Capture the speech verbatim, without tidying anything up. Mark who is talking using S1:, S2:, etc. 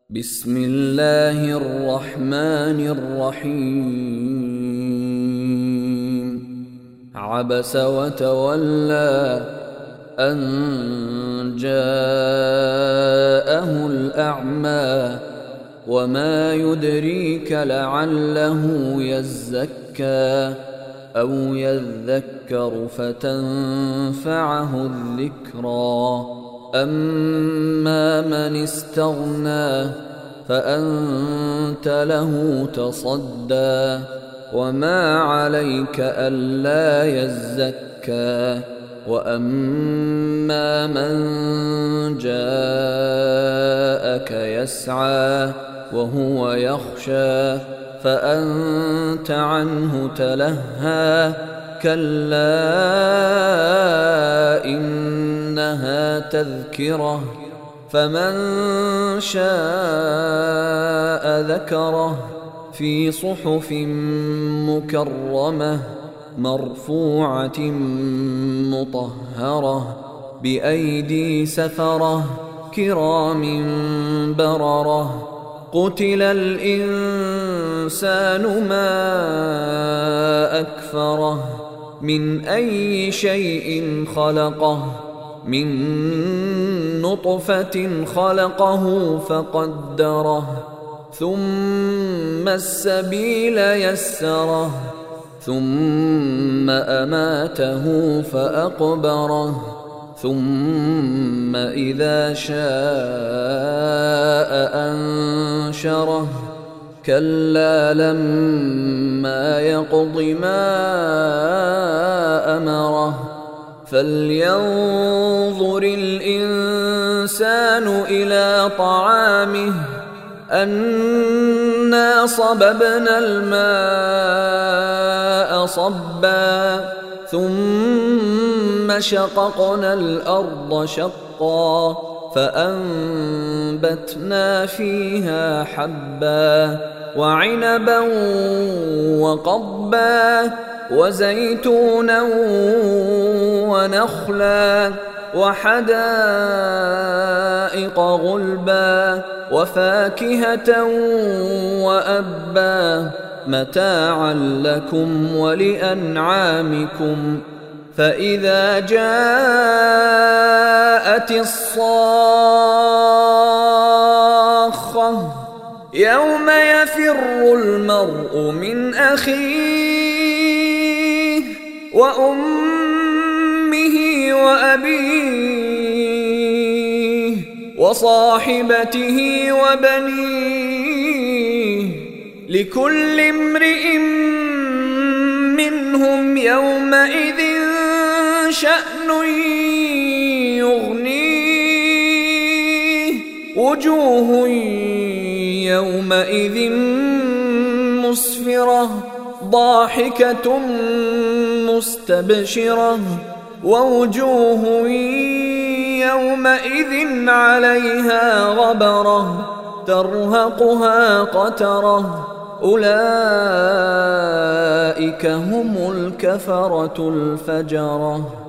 S1: بسم الله الرحمن الرحيم. عبس وتولى أن جاءه الأعمى وما يدريك لعله يزكى أو يذكر فتنفعه الذكرى. أما من استغنى فأنت له تصدى وما عليك ألا يزكى. وأما من جاءك يسعى وهو يخشى فأنت عنه تلهى. كلا إنها تذكرة فمن شاء ذكره في صحف مكرمة مرفوعة مطهرة بأيدي سفرة كرام بررة. قتل الإنسان ما أكفره من أي شيء خلقه من نطفة خلقه فقدره ثم السبيل يسره ثم أماته فأقبره ثم إذا شاء أنشره. كلا لما يقض ما أمره فلينظر الإنسان إلى طعامه أنا صببنا الماء صبا ثم شققنا الأرض شقا فأنبتنا فيها حبا وعنبا وقضبا وزيتونا ونخلا وحدائق غلبا وفاكهة وأبا متاعا لكم ولأنعامكم. فإذا جاءت الصاخة يوم يفر المرء من أخيه وأمه وأبيه وصاحبته وبنيه لكل امرئ منهم يومئذ شأن يغنيه. وجوه يومئذ مسفرة ضاحكة مستبشرة ووجوه يومئذ عليها غبرة ترهقها قترة. أولئك هم الكفرة الفجرة.